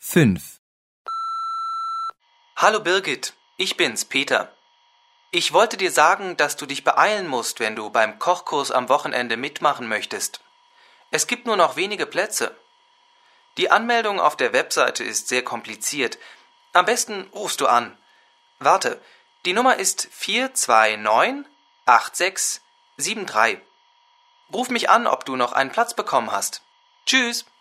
5. Hallo Birgit, ich bin's, Peter. Ich wollte dir sagen, dass du dich beeilen musst, wenn du beim Kochkurs am Wochenende mitmachen möchtest. Es gibt nur noch wenige Plätze. Die Anmeldung auf der Webseite ist sehr kompliziert. Am besten rufst du an. Warte, die Nummer ist 429 8673. Ruf mich an, ob du noch einen Platz bekommen hast. Tschüss!